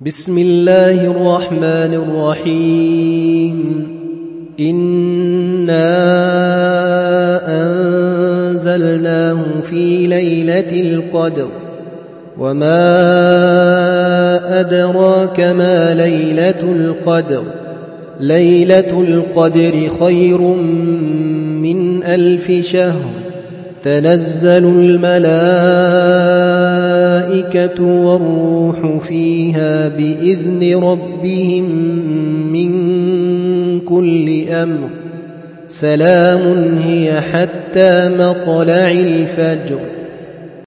بسم الله الرحمن الرحيم إنا أنزلناه في ليلة القدر وما أدراك ما ليلة القدر ليلة القدر خير من 1000 شهر تنزل الملائكة والروح فيها بإذن ربهم من كل أمر سلام هي حتى مطلع الفجر.